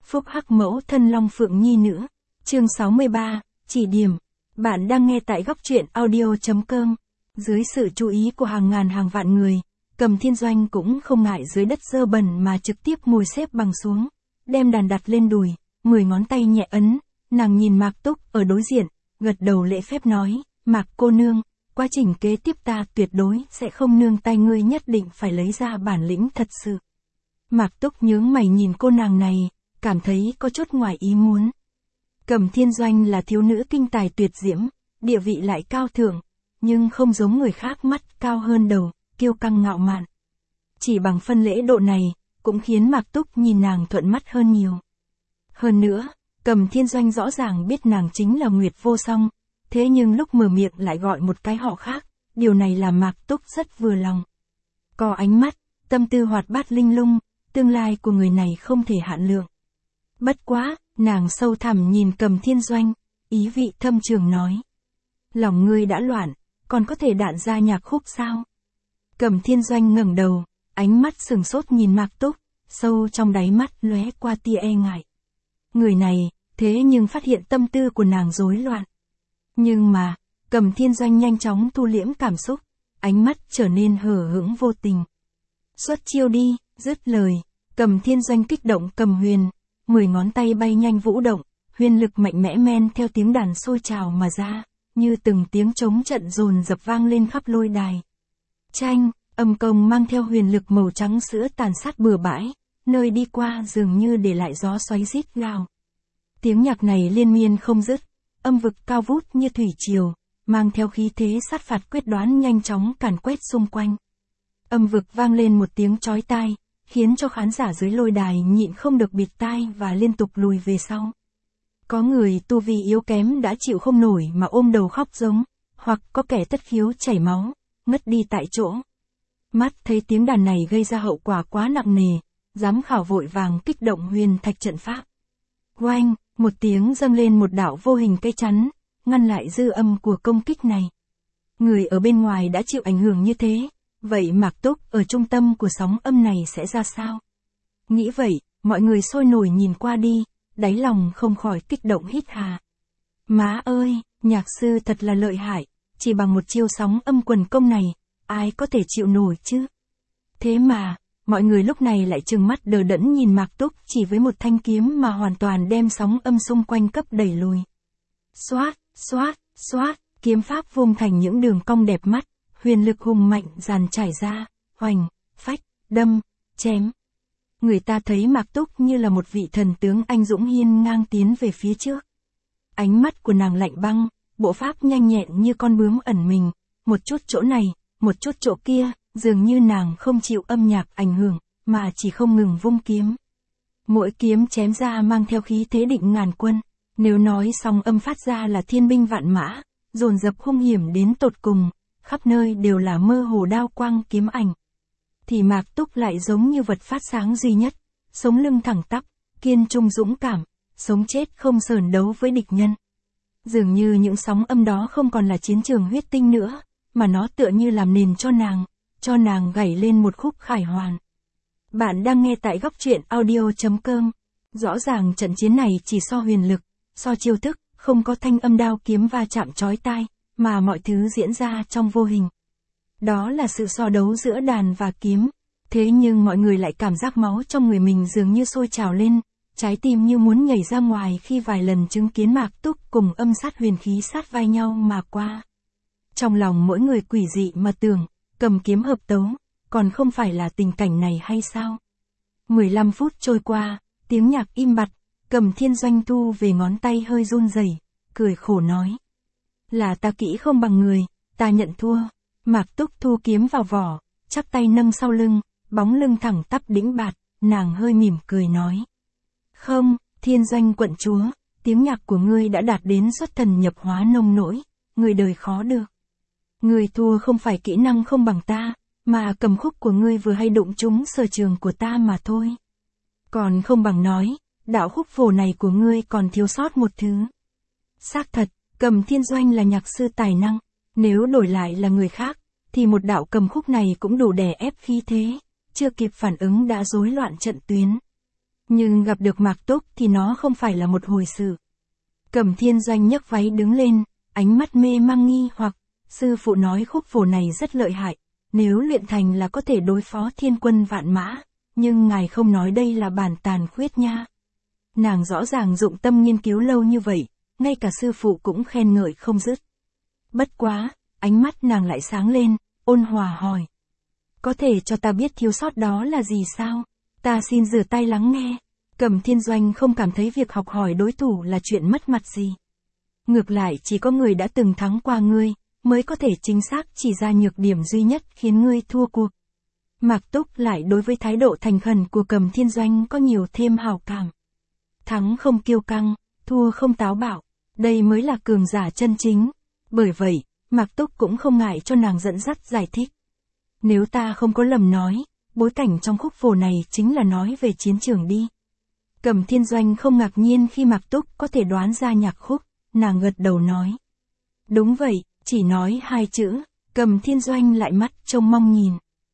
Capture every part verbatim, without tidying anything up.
phúc hắc mẫu thân Long Phượng Nhi nữa. Chương sáu mươi ba, chỉ điểm. Bạn đang nghe tại góc truyện audio.com. Dưới sự chú ý của hàng ngàn hàng vạn người, Cầm Thiên Doanh cũng không ngại dưới đất dơ bẩn mà trực tiếp ngồi xếp bằng xuống, đem đàn đặt lên đùi, mười ngón tay nhẹ ấn, nàng nhìn Mạc Túc ở đối diện, gật đầu lễ phép nói, Mạc cô nương, quá trình kế tiếp ta tuyệt đối sẽ không nương tay, ngươi nhất định phải lấy ra bản lĩnh thật sự. Mạc Túc nhướng mày nhìn cô nàng này, cảm thấy có chút ngoài ý muốn. Cầm Thiên Doanh là thiếu nữ kinh tài tuyệt diễm, địa vị lại cao thượng, nhưng không giống người khác mắt cao hơn đầu, kiêu căng ngạo mạn. Chỉ bằng phân lễ độ này, cũng khiến Mạc Túc nhìn nàng thuận mắt hơn nhiều. Hơn nữa, Cầm Thiên Doanh rõ ràng biết nàng chính là Nguyệt Vô Song, thế nhưng lúc mở miệng lại gọi một cái họ khác, điều này làm Mạc Túc rất vừa lòng. Có ánh mắt, tâm tư hoạt bát linh lung, tương lai của người này không thể hạn lượng. Bất quá, nàng sâu thẳm nhìn Cầm Thiên Doanh, ý vị thâm trường nói. Lòng ngươi đã loạn, còn có thể đạn ra nhạc khúc sao? Cầm Thiên Doanh ngẩng đầu, ánh mắt sừng sốt nhìn Mạc Túc, sâu trong đáy mắt lóe qua tia e ngại. Người này, thế nhưng phát hiện tâm tư của nàng rối loạn. Nhưng mà, Cầm Thiên Doanh nhanh chóng thu liễm cảm xúc, ánh mắt trở nên hờ hững vô tình. Xuất chiêu đi, dứt lời, Cầm Thiên Doanh kích động cầm huyền, mười ngón tay bay nhanh vũ động, huyền lực mạnh mẽ men theo tiếng đàn sôi trào mà ra, như từng tiếng trống trận dồn dập vang lên khắp lôi đài. Tranh, âm công mang theo huyền lực màu trắng sữa tàn sát bừa bãi, nơi đi qua dường như để lại gió xoáy rít gào. Tiếng nhạc này liên miên không dứt, âm vực cao vút như thủy triều, mang theo khí thế sát phạt quyết đoán nhanh chóng càn quét xung quanh. Âm vực vang lên một tiếng chói tai, khiến cho khán giả dưới lôi đài nhịn không được bịt tai và liên tục lùi về sau. Có người tu vi yếu kém đã chịu không nổi mà ôm đầu khóc giống, hoặc có kẻ tất khiếu chảy máu, ngất đi tại chỗ. Mắt thấy tiếng đàn này gây ra hậu quả quá nặng nề, giám khảo vội vàng kích động huyền thạch trận pháp. Oanh, một tiếng dâng lên một đạo vô hình cây chắn, ngăn lại dư âm của công kích này. Người ở bên ngoài đã chịu ảnh hưởng như thế, vậy Mạc Túc ở trung tâm của sóng âm này sẽ ra sao? Nghĩ vậy, mọi người sôi nổi nhìn qua đi, đáy lòng không khỏi kích động hít hà. Má ơi, nhạc sư thật là lợi hại, chỉ bằng một chiêu sóng âm quần công này, ai có thể chịu nổi chứ? Thế mà, mọi người lúc này lại trừng mắt đờ đẫn nhìn Mạc Túc chỉ với một thanh kiếm mà hoàn toàn đem sóng âm xung quanh cấp đẩy lùi. Xoát, xoát, xoát, kiếm pháp vung thành những đường cong đẹp mắt, huyền lực hùng mạnh dàn trải ra, hoành, phách, đâm, chém. Người ta thấy Mạc Túc như là một vị thần tướng anh dũng hiên ngang tiến về phía trước. Ánh mắt của nàng lạnh băng, bộ pháp nhanh nhẹn như con bướm ẩn mình, một chút chỗ này, một chút chỗ kia, dường như nàng không chịu âm nhạc ảnh hưởng, mà chỉ không ngừng vung kiếm. Mỗi kiếm chém ra mang theo khí thế định ngàn quân, nếu nói song âm phát ra là thiên binh vạn mã, dồn dập hung hiểm đến tột cùng, khắp nơi đều là mơ hồ đao quang kiếm ảnh. Thì Mạc Túc lại giống như vật phát sáng duy nhất, sống lưng thẳng tắp, kiên trung dũng cảm, sống chết không sờn đấu với địch nhân. Dường như những sóng âm đó không còn là chiến trường huyết tinh nữa, mà nó tựa như làm nền cho nàng, cho nàng gảy lên một khúc khải hoàn. Bạn đang nghe tại góc truyện audio.com. Rõ ràng trận chiến này chỉ so huyền lực, so chiêu thức, không có thanh âm đao kiếm va chạm chói tai, mà mọi thứ diễn ra trong vô hình. Đó là sự so đấu giữa đàn và kiếm. Thế nhưng mọi người lại cảm giác máu trong người mình dường như sôi trào lên, trái tim như muốn nhảy ra ngoài khi vài lần chứng kiến Mạc Túc cùng âm sát huyền khí sát vai nhau mà qua. Trong lòng mỗi người quỷ dị mà tưởng, cầm kiếm hợp tấu, còn không phải là tình cảnh này hay sao? mười lăm phút trôi qua, tiếng nhạc im bặt, Cầm Thiên Doanh thu về ngón tay hơi run rẩy, cười khổ nói. Là ta kỹ không bằng người, ta nhận thua. Mạc Túc thu kiếm vào vỏ, chắp tay nâng sau lưng, bóng lưng thẳng tắp đĩnh bạt, nàng hơi mỉm cười nói. Không, Thiên Doanh quận chúa, tiếng nhạc của ngươi đã đạt đến xuất thần nhập hóa nông nỗi, người đời khó được. Ngươi thua không phải kỹ năng không bằng ta, mà cầm khúc của ngươi vừa hay đụng trúng sở trường của ta mà thôi. Còn không bằng nói, đạo khúc phổ này của ngươi còn thiếu sót một thứ. Xác thật, Cầm Thiên Doanh là nhạc sư tài năng, nếu đổi lại là người khác, thì một đạo cầm khúc này cũng đủ đè ép khí thế, chưa kịp phản ứng đã rối loạn trận tuyến. Nhưng gặp được Mạc Túc thì nó không phải là một hồi sự. Cẩm Thiên Doanh nhấc váy đứng lên, ánh mắt mê mang nghi hoặc, sư phụ nói khúc phổ này rất lợi hại, nếu luyện thành là có thể đối phó thiên quân vạn mã, nhưng ngài không nói đây là bản tàn khuyết nha. Nàng rõ ràng dụng tâm nghiên cứu lâu như vậy, ngay cả sư phụ cũng khen ngợi không dứt. Bất quá, ánh mắt nàng lại sáng lên, ôn hòa hỏi. Có thể cho ta biết thiếu sót đó là gì sao? Ta xin rửa tay lắng nghe. Cẩm Thiên Doanh không cảm thấy việc học hỏi đối thủ là chuyện mất mặt gì. Ngược lại chỉ có người đã từng thắng qua ngươi, mới có thể chính xác chỉ ra nhược điểm duy nhất khiến ngươi thua cuộc. Mạc Túc lại đối với thái độ thành khẩn của Cẩm Thiên Doanh có nhiều thêm hào cảm. Thắng không kiêu căng, thua không táo bạo, đây mới là cường giả chân chính. Bởi vậy, Mạc Túc cũng không ngại cho nàng dẫn dắt giải thích. Nếu ta không có lầm nói, bối cảnh trong khúc phổ này chính là nói về chiến trường đi. Cẩm Thiên Doanh không ngạc nhiên khi Mạc Túc có thể đoán ra nhạc khúc, nàng gật đầu nói. Đúng vậy, chỉ nói hai chữ, Cẩm Thiên Doanh lại mắt trông mong nhìn.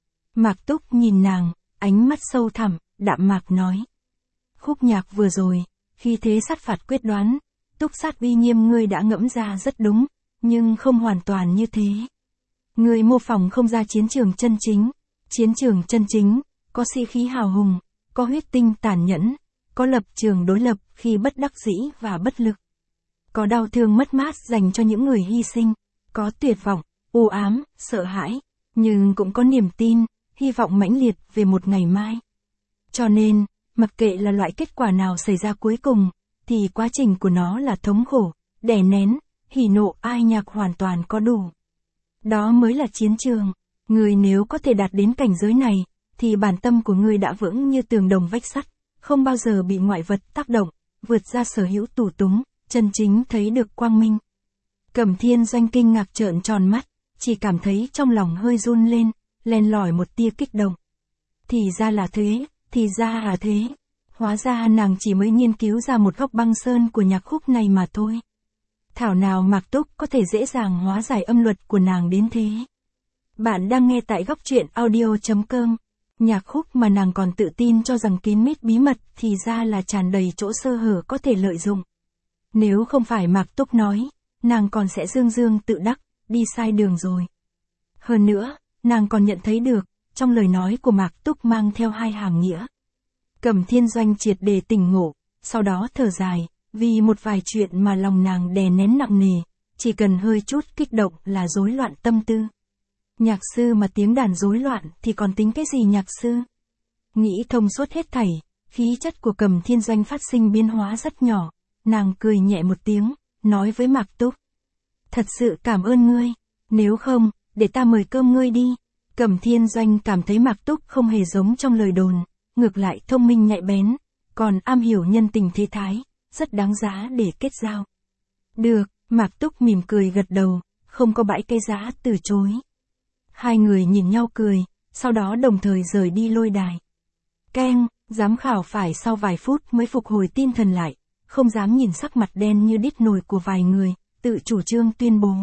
Mạc Túc nhìn nàng, ánh mắt sâu thẳm, đạm mạc nói. Khúc nhạc vừa rồi, khi thế sát phạt quyết đoán, túc sát uy nghiêm ngươi đã ngẫm ra rất đúng, nhưng không hoàn toàn như thế. Ngươi mô phỏng không ra chiến trường chân chính, chiến trường chân chính, có sĩ khí hào hùng, có huyết tinh tàn nhẫn, có lập trường đối lập khi bất đắc dĩ và bất lực. Có đau thương mất mát dành cho những người hy sinh, có tuyệt vọng, u ám, sợ hãi, nhưng cũng có niềm tin, hy vọng mãnh liệt về một ngày mai. Cho nên, mặc kệ là loại kết quả nào xảy ra cuối cùng, thì quá trình của nó là thống khổ, đè nén, hỉ nộ ai nhạc hoàn toàn có đủ. Đó mới là chiến trường. Người nếu có thể đạt đến cảnh giới này, thì bản tâm của người đã vững như tường đồng vách sắt, không bao giờ bị ngoại vật tác động, vượt ra sở hữu tù túng, chân chính thấy được quang minh. Cẩm Thiên Doanh kinh ngạc trợn tròn mắt, chỉ cảm thấy trong lòng hơi run lên, len lỏi một tia kích động. Thì ra là thế, thì ra là thế. Hóa ra nàng chỉ mới nghiên cứu ra một góc băng sơn của nhạc khúc này mà thôi. Thảo nào Mạc Túc có thể dễ dàng hóa giải âm luật của nàng đến thế. Bạn đang nghe tại góc truyện audio chấm com. Nhạc khúc mà nàng còn tự tin cho rằng kín mít bí mật thì ra là tràn đầy chỗ sơ hở có thể lợi dụng. Nếu không phải Mạc Túc nói, nàng còn sẽ dương dương tự đắc, đi sai đường rồi. Hơn nữa, nàng còn nhận thấy được, trong lời nói của Mạc Túc mang theo hai hàm nghĩa. Cẩm Thiên Doanh triệt để tỉnh ngộ, sau đó thở dài, vì một vài chuyện mà lòng nàng đè nén nặng nề, chỉ cần hơi chút kích động là rối loạn tâm tư. Nhạc sư mà tiếng đàn rối loạn thì còn tính cái gì nhạc sư? Nghĩ thông suốt hết thảy, khí chất của Cẩm Thiên Doanh phát sinh biến hóa rất nhỏ, nàng cười nhẹ một tiếng, nói với Mạc Túc. Thật sự cảm ơn ngươi, nếu không, để ta mời cơm ngươi đi. Cẩm Thiên Doanh cảm thấy Mạc Túc không hề giống trong lời đồn, ngược lại thông minh nhạy bén, còn am hiểu nhân tình thế thái, rất đáng giá để kết giao. Được, Mạc Túc mỉm cười gật đầu, không có bãi cây giá từ chối. Hai người nhìn nhau cười, sau đó đồng thời rời đi lôi đài. Keng, giám khảo phải sau vài phút mới phục hồi tinh thần lại, không dám nhìn sắc mặt đen như đít nồi của vài người, tự chủ trương tuyên bố.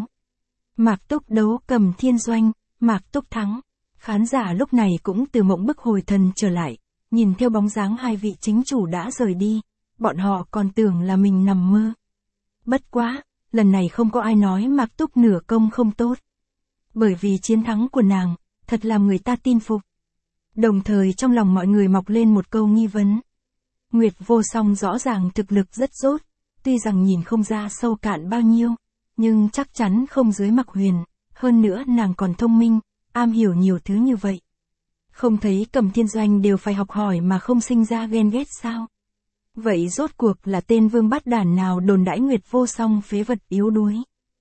Mạc Túc đấu Cẩm Thiên Doanh, Mạc Túc thắng. Khán giả lúc này cũng từ mộng bức hồi thần trở lại, nhìn theo bóng dáng hai vị chính chủ đã rời đi, bọn họ còn tưởng là mình nằm mơ. Bất quá, lần này không có ai nói Mạc Túc nửa công không tốt. Bởi vì chiến thắng của nàng, thật làm người ta tin phục. Đồng thời trong lòng mọi người mọc lên một câu nghi vấn. Nguyệt Vô Song rõ ràng thực lực rất dốt, tuy rằng nhìn không ra sâu cạn bao nhiêu, nhưng chắc chắn không dưới Mạc Huyền, hơn nữa nàng còn thông minh, am hiểu nhiều thứ như vậy. Không thấy Cẩm Thiên Doanh đều phải học hỏi mà không sinh ra ghen ghét sao? Vậy rốt cuộc là tên vương bát đản nào đồn đãi Nguyệt Vô Song phế vật yếu đuối?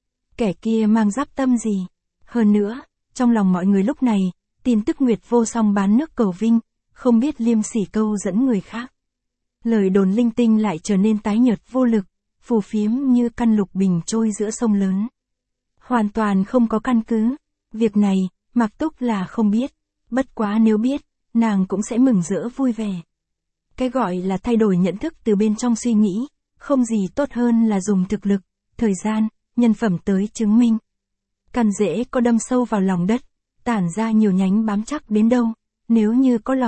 Kẻ kia mang giáp tâm gì? Hơn nữa, trong lòng mọi người lúc này, tin tức Nguyệt Vô Song bán nước cầu vinh, không biết liêm sỉ câu dẫn người khác. Lời đồn linh tinh lại trở nên tái nhợt vô lực, phù phiếm như căn lục bình trôi giữa sông lớn. Hoàn toàn không có căn cứ. Việc này, Mạc Túc là không biết. Bất quá nếu biết, nàng cũng sẽ mừng rỡ vui vẻ. Cái gọi là thay đổi nhận thức từ bên trong suy nghĩ, không gì tốt hơn là dùng thực lực, thời gian, nhân phẩm tới chứng minh. Căn rễ có đâm sâu vào lòng đất, tản ra nhiều nhánh bám chắc đến đâu, nếu như có lòng,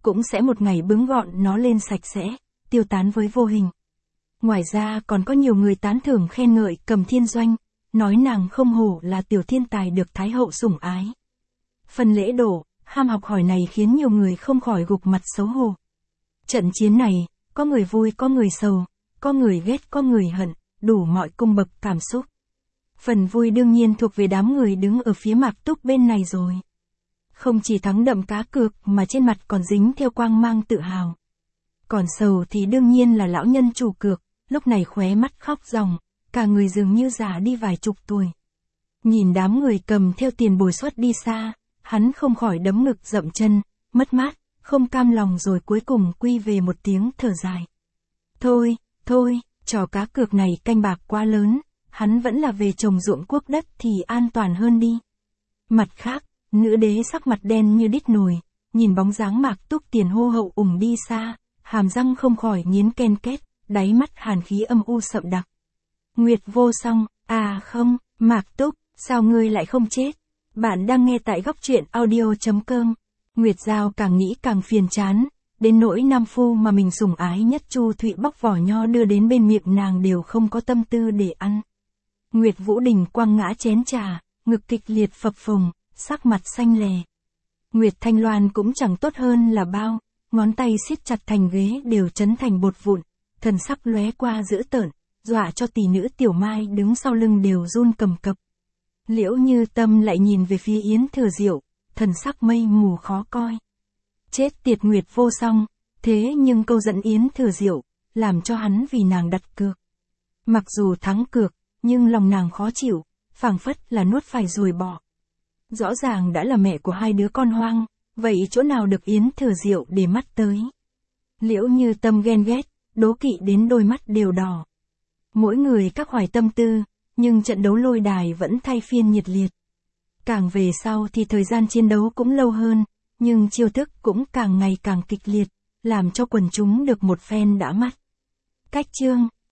cũng sẽ một ngày bứng gọn nó lên sạch sẽ, tiêu tán với vô hình. Ngoài ra còn có nhiều người tán thưởng khen ngợi Cầm Thiên Doanh, nói nàng không hổ là tiểu thiên tài được Thái hậu sủng ái. Phần lễ đổ, ham học hỏi này khiến nhiều người không khỏi gục mặt xấu hổ. Trận chiến này, có người vui có người sầu, có người ghét có người hận, đủ mọi cung bậc cảm xúc. Phần vui đương nhiên thuộc về đám người đứng ở phía Mạc Túc bên này rồi. Không chỉ thắng đậm cá cược mà trên mặt còn dính theo quang mang tự hào. Còn sầu thì đương nhiên là lão nhân chủ cược, lúc này khóe mắt khóc ròng, cả người dường như già đi vài chục tuổi. Nhìn đám người cầm theo tiền bồi suất đi xa, hắn không khỏi đấm ngực dậm chân, mất mát, không cam lòng rồi cuối cùng quy về một tiếng thở dài. Thôi, thôi, trò cá cược này canh bạc quá lớn, hắn vẫn là về trồng ruộng quốc đất thì an toàn hơn đi. Mặt khác, nữ đế sắc mặt đen như đít nồi, nhìn bóng dáng Mạc Túc tiền hô hậu ủng đi xa, hàm răng không khỏi nghiến ken két, đáy mắt hàn khí âm u sậm đặc. Nguyệt Vô Song, à không, Mạc Túc, sao ngươi lại không chết? Bạn đang nghe tại góc truyện audio chấm com. Nguyệt Giao càng nghĩ càng phiền chán, đến nỗi nam phu mà mình sủng ái nhất Chu Thụy bóc vỏ nho đưa đến bên miệng nàng đều không có tâm tư để ăn. Nguyệt Vũ Đình quăng ngã chén trà, ngực kịch liệt phập phồng, sắc mặt xanh lè. Nguyệt Thanh Loan cũng chẳng tốt hơn là bao, ngón tay siết chặt thành ghế đều chấn thành bột vụn, thần sắc lóe qua dữ tợn, dọa cho tỷ nữ Tiểu Mai đứng sau lưng đều run cầm cập. Liễu Như Tâm lại nhìn về phía Yến Thừa Diệu, thần sắc mây mù khó coi. Chết tiệt Nguyệt Vô Song, thế nhưng câu dẫn Yến Thừa Diệu, làm cho hắn vì nàng đặt cược. Mặc dù thắng cược, nhưng lòng nàng khó chịu, phảng phất là nuốt phải rồi bỏ. Rõ ràng đã là mẹ của hai đứa con hoang, vậy chỗ nào được Yến Thừa Diệu để mắt tới. Liễu Như Tâm ghen ghét, đố kỵ đến đôi mắt đều đỏ. Mỗi người các hoài tâm tư, nhưng trận đấu lôi đài vẫn thay phiên nhiệt liệt. Càng về sau thì thời gian chiến đấu cũng lâu hơn, nhưng chiêu thức cũng càng ngày càng kịch liệt, làm cho quần chúng được một phen đã mắt. Cách chương